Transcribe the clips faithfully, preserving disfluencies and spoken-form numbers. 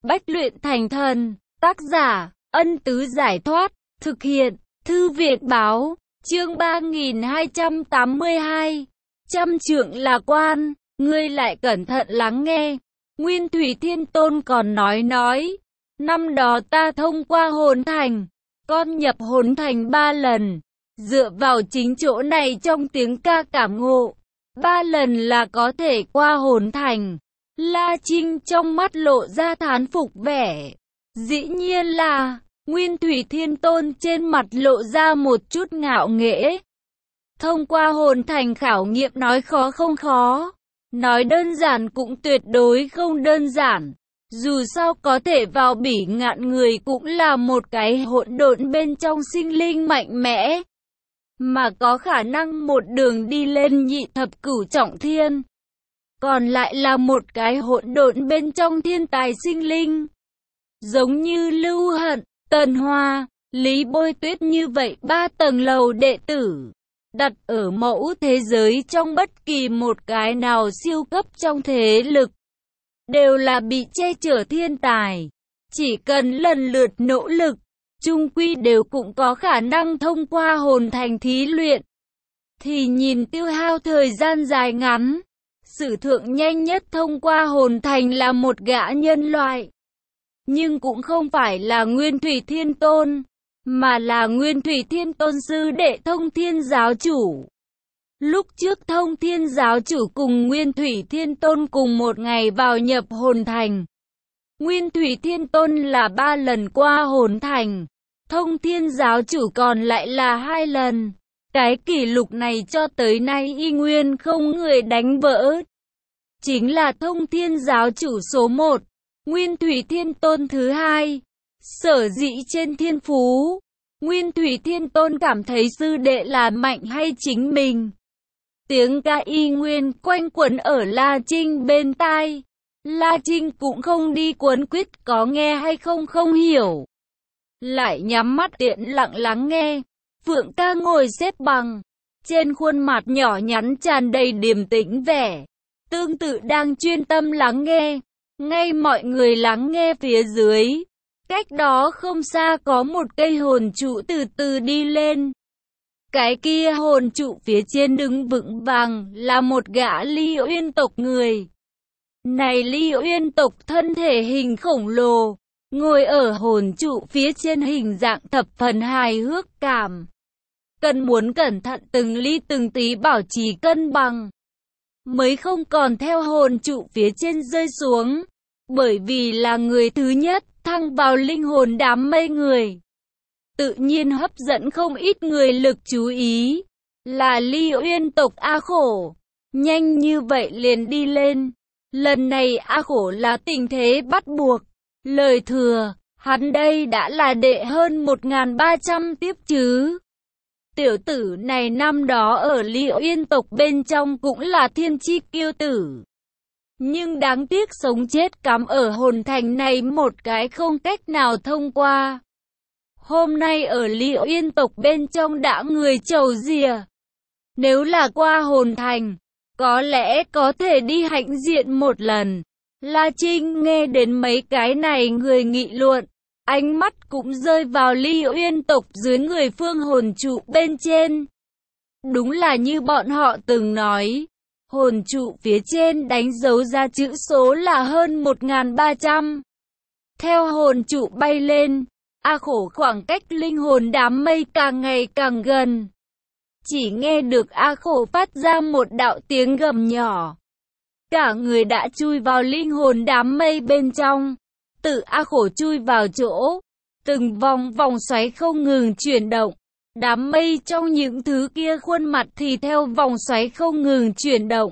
Bách luyện thành thần, tác giả, Ân Tứ Giải Thoát, thực hiện, Thư Việt Báo, chương ba nghìn hai trăm tám mươi hai. Trăm trượng là quan, ngươi lại cẩn thận lắng nghe. Nguyên Thủy Thiên Tôn còn nói nói, năm đó ta thông qua hồn thành, con nhập hồn thành ba lần, dựa vào chính chỗ này trong tiếng ca cảm ngộ, ba lần là có thể qua hồn thành. La Trinh trong mắt lộ ra thán phục vẻ. Dĩ nhiên là, Nguyên Thủy Thiên Tôn trên mặt lộ ra một chút ngạo nghễ. Thông qua hồn thành khảo nghiệm nói khó không khó, nói đơn giản cũng tuyệt đối không đơn giản. Dù sao có thể vào bỉ ngạn người cũng là một cái hỗn độn bên trong sinh linh mạnh mẽ, mà có khả năng một đường đi lên nhị thập cửu trọng thiên. Còn lại là một cái hỗn độn bên trong thiên tài sinh linh. Giống như Lưu Hận, Tần Hoa, Lý Bôi Tuyết như vậy ba tầng lầu đệ tử, đặt ở mẫu thế giới trong bất kỳ một cái nào siêu cấp trong thế lực, đều là bị che chở thiên tài. Chỉ cần lần lượt nỗ lực, chung quy đều cũng có khả năng thông qua hồn thành thí luyện. Thì nhìn tiêu hao thời gian dài ngắn, sử thượng nhanh nhất thông qua hồn thành là một gã nhân loại. Nhưng cũng không phải là Nguyên Thủy Thiên Tôn, mà là Nguyên Thủy Thiên Tôn sư đệ Thông Thiên Giáo Chủ. Lúc trước Thông Thiên Giáo Chủ cùng Nguyên Thủy Thiên Tôn cùng một ngày vào nhập hồn thành. Nguyên Thủy Thiên Tôn là ba lần qua hồn thành, Thông Thiên Giáo Chủ còn lại là hai lần. Cái kỷ lục này cho tới nay y nguyên không người đánh vỡ. Chính là Thông Thiên Giáo Chủ số một, Nguyên Thủy Thiên Tôn thứ hai. Sở dĩ trên thiên phú, Nguyên Thủy Thiên Tôn cảm thấy sư đệ là mạnh hay chính mình. Tiếng ca y nguyên quanh quẩn ở La Trinh bên tai. La Trinh cũng không đi cuốn quýt có nghe hay không không hiểu, lại nhắm mắt tiện lặng lắng nghe. Phượng ca ngồi xếp bằng, trên khuôn mặt nhỏ nhắn tràn đầy điềm tĩnh vẻ, tương tự đang chuyên tâm lắng nghe. Ngay mọi người lắng nghe phía dưới, cách đó không xa có một cây hồn trụ từ từ đi lên. Cái kia hồn trụ phía trên đứng vững vàng là một gã Ly Uyên tộc người. Này Ly Uyên tộc thân thể hình khổng lồ, ngồi ở hồn trụ phía trên hình dạng thập phần hài hước cảm. Cần muốn cẩn thận từng ly từng tí bảo trì cân bằng, mới không còn theo hồn trụ phía trên rơi xuống. Bởi vì là người thứ nhất thăng vào linh hồn đám mây người, tự nhiên hấp dẫn không ít người lực chú ý. Là Ly Uyên tộc A Khổ, nhanh như vậy liền đi lên. Lần này A Khổ là tình thế bắt buộc. Lời thừa, hắn đây đã là đệ hơn một nghìn ba trăm tiếp chứ. Tiểu tử này năm đó ở Ly Uyên tộc bên trong cũng là thiên chi kiêu tử. Nhưng đáng tiếc sống chết cắm ở hồn thành này một cái không cách nào thông qua. Hôm nay ở Ly Uyên tộc bên trong đã người chầu rìa. Nếu là qua hồn thành, có lẽ có thể đi hãnh diện một lần. La Trinh nghe đến mấy cái này người nghị luận, ánh mắt cũng rơi vào Ly Uyên tộc dưới người phương hồn trụ bên trên. Đúng là như bọn họ từng nói, hồn trụ phía trên đánh dấu ra chữ số là hơn một nghìn ba trăm. Theo hồn trụ bay lên, A Khổ khoảng cách linh hồn đám mây càng ngày càng gần. Chỉ nghe được A Khổ phát ra một đạo tiếng gầm nhỏ. Cả người đã chui vào linh hồn đám mây bên trong. Tự A Khổ chui vào chỗ, từng vòng vòng xoáy không ngừng chuyển động. Đám mây trong những thứ kia khuôn mặt thì theo vòng xoáy không ngừng chuyển động.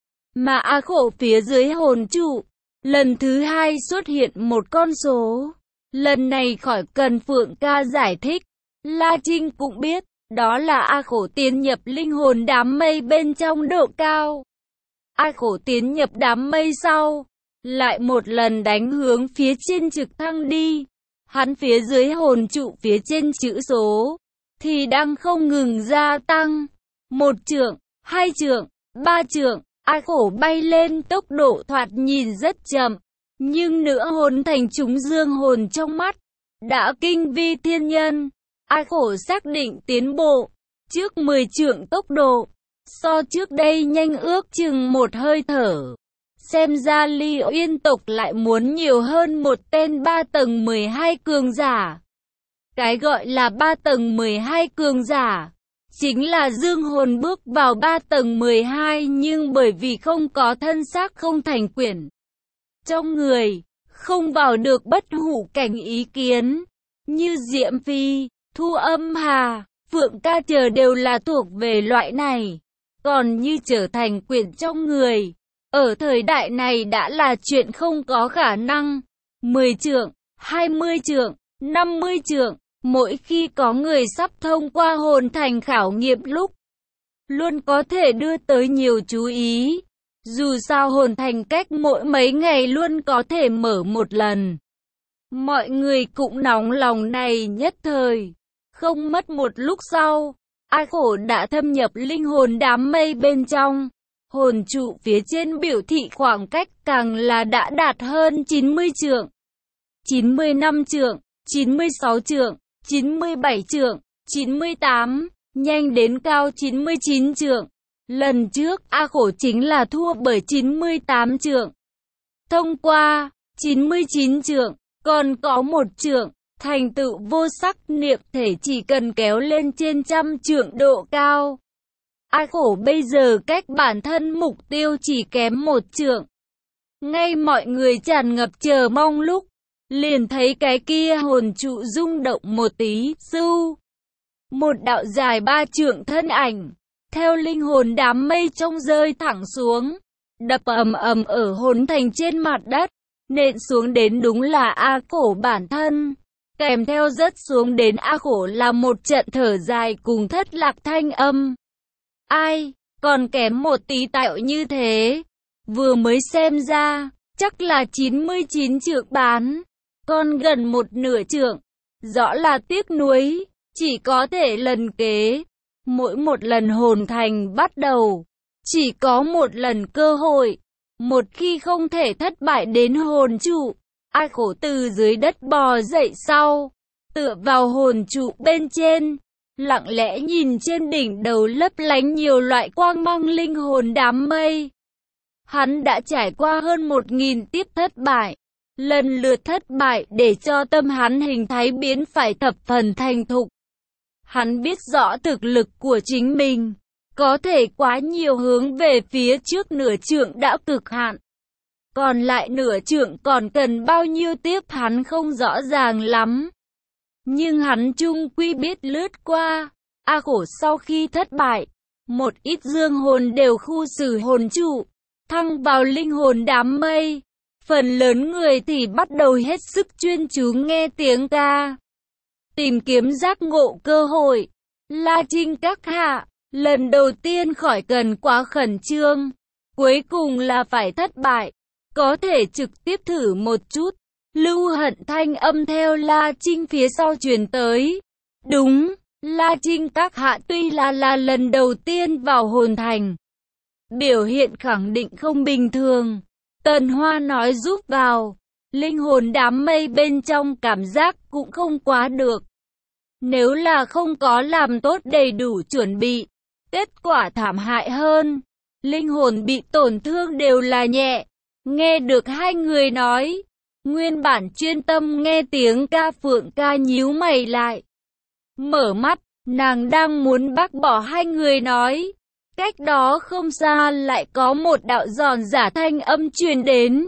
Mà A Khổ phía dưới hồn trụ, lần thứ hai xuất hiện một con số. Lần này khỏi cần Phượng ca giải thích, La Trinh cũng biết, đó là A Khổ tiến nhập linh hồn đám mây bên trong độ cao. A Khổ tiến nhập đám mây sau, lại một lần đánh hướng phía trên trực thăng đi. Hắn phía dưới hồn trụ phía trên chữ số thì đang không ngừng gia tăng. Một trượng, hai trượng, ba trượng, A Khổ bay lên tốc độ thoạt nhìn rất chậm, Nhưng nữa hồn thành chúng dương hồn trong mắt, đã kinh vi thiên nhân. A Khổ xác định tiến bộ, trước mười trượng tốc độ, so trước đây nhanh ước chừng một hơi thở. Xem ra Ly Uyên tộc lại muốn nhiều hơn một tên ba tầng mười hai cường giả. Cái gọi là ba tầng mười hai cường giả, chính là dương hồn bước vào ba tầng mười hai nhưng bởi vì không có thân xác không thành quyển trong người, không vào được bất hủ cảnh ý kiến, như Diệm Phi, Thu Âm Hà, Phượng Ca chờ đều là thuộc về loại này. Còn như trở thành quyển trong người, ở thời đại này đã là chuyện không có khả năng. mười trượng, hai mươi trượng, năm mươi trượng, mỗi khi có người sắp thông qua hồn thành khảo nghiệm lúc, luôn có thể đưa tới nhiều chú ý. Dù sao hồn thành cách mỗi mấy ngày luôn có thể mở một lần. Mọi người cũng nóng lòng này nhất thời. Không mất một lúc sau, A Khổ đã thâm nhập linh hồn đám mây bên trong. Hồn trụ phía trên biểu thị khoảng cách càng là đã đạt hơn chín mươi trượng, chín mươi lăm trượng, chín mươi sáu trượng, chín mươi bảy trượng, chín mươi tám, nhanh đến cao chín mươi chín trượng. Lần trước A Khổ chính là thua bởi chín mươi tám trượng. Thông qua chín mươi chín trượng, còn có một trượng, thành tựu vô sắc niệm thể chỉ cần kéo lên trên trăm trượng độ cao. A Khổ bây giờ cách bản thân mục tiêu chỉ kém một trượng. Ngay mọi người tràn ngập chờ mong lúc, liền thấy cái kia hồn trụ rung động một tí, sưu. Một đạo dài ba trượng thân ảnh, theo linh hồn đám mây trong rơi thẳng xuống, đập ầm ầm ở hồn thành trên mặt đất, nện xuống đến đúng là A Khổ bản thân. Kèm theo rớt xuống đến A Khổ là một trận thở dài cùng thất lạc thanh âm. Ai, còn kém một tí tạo như thế. Vừa mới xem ra, chắc là chín mươi chín trượng bán, còn gần một nửa trượng. Rõ là tiếc nuối, chỉ có thể lần kế. Mỗi một lần hồn thành bắt đầu, chỉ có một lần cơ hội. Một khi không thể thất bại đến hồn trụ, A Khổ từ dưới đất bò dậy sau, tựa vào hồn trụ bên trên, lặng lẽ nhìn trên đỉnh đầu lấp lánh nhiều loại quang mang linh hồn đám mây. Hắn đã trải qua hơn một nghìn tiếp thất bại, lần lượt thất bại để cho tâm hắn hình thái biến phải thập phần thành thục. Hắn biết rõ thực lực của chính mình, có thể quá nhiều hướng về phía trước nửa trượng đã cực hạn. Còn lại nửa trượng còn cần bao nhiêu tiếp hắn không rõ ràng lắm. Nhưng hắn chung quy biết lướt qua. A Khổ sau khi thất bại, một ít dương hồn đều khu xử hồn trụ, thăng vào linh hồn đám mây. Phần lớn người thì bắt đầu hết sức chuyên chú nghe tiếng ca, tìm kiếm giác ngộ cơ hội. La Trinh các hạ, lần đầu tiên khỏi cần quá khẩn trương, cuối cùng là phải thất bại, có thể trực tiếp thử một chút. Lưu Hận thanh âm theo La Trinh phía sau truyền tới. Đúng, La Trinh các hạ tuy là là lần đầu tiên vào hồn thành, biểu hiện khẳng định không bình thường. Tần Hoa nói giúp vào, linh hồn đám mây bên trong cảm giác cũng không quá được. Nếu là không có làm tốt đầy đủ chuẩn bị, kết quả thảm hại hơn. Linh hồn bị tổn thương đều là nhẹ. Nghe được hai người nói, nguyên bản chuyên tâm nghe tiếng ca Phượng Ca nhíu mày lại. Mở mắt, nàng đang muốn bác bỏ hai người nói. Cách đó không xa lại có một đạo giòn giả thanh âm truyền đến.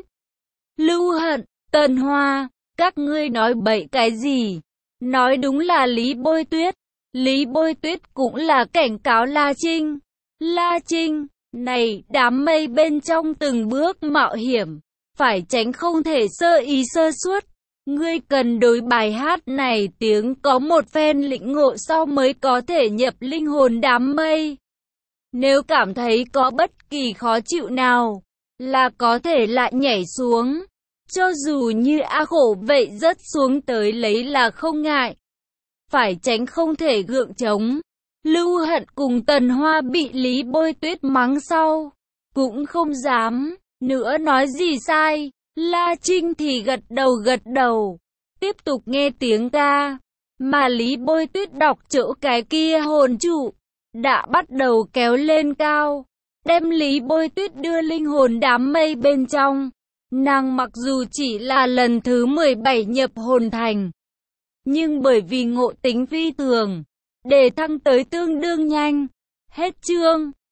Lưu Hận, Tần Hoa, các ngươi nói bậy cái gì? Nói đúng là Lý Bôi Tuyết. Lý Bôi Tuyết cũng là cảnh cáo La Trinh. La Trinh, này đám mây bên trong từng bước mạo hiểm, phải tránh không thể sơ ý sơ suất. Ngươi cần đối bài hát này tiếng có một phen lĩnh ngộ sau mới có thể nhập linh hồn đám mây. Nếu cảm thấy có bất kỳ khó chịu nào, là có thể lại nhảy xuống. Cho dù như A Khổ vậy rớt xuống tới lấy là không ngại. Phải tránh không thể gượng chống. Lưu Hận cùng Tần Hoa bị Lý Bôi Tuyết mắng sau, cũng không dám nữa nói gì sai. La Trinh thì gật đầu gật đầu, tiếp tục nghe tiếng ca, mà Lý Bôi Tuyết đọc chỗ cái kia hồn trụ, đã bắt đầu kéo lên cao, đem Lý Bôi Tuyết đưa linh hồn đám mây bên trong. Nàng mặc dù chỉ là lần thứ mười bảy nhập hồn thành, nhưng bởi vì ngộ tính phi thường, đề thăng tới tương đương nhanh. Hết chương.